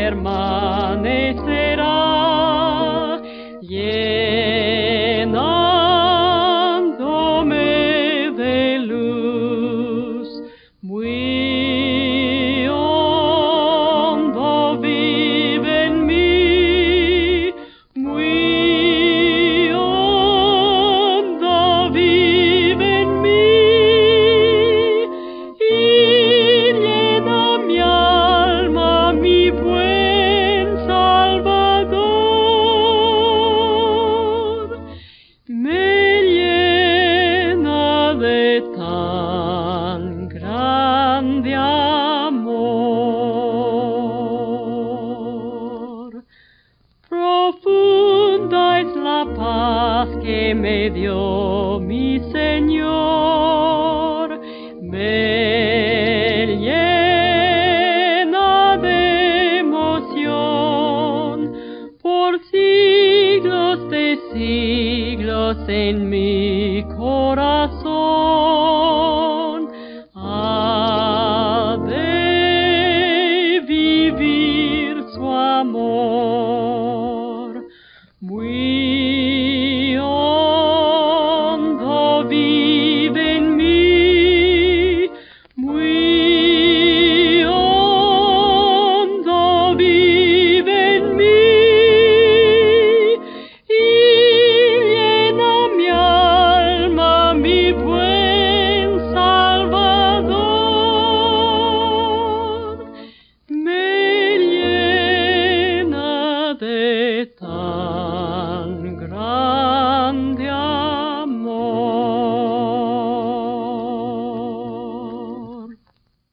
permanecerá, llenándome de luz. Muy hondo vive en mí, muy hondo vive en mí, y llena mi alma, mi buen Salvador. Me llena de tan grande amor. Profunda es la paz que me dio mi Señor, me llena de emoción. Por siglos de siglos en mi corazón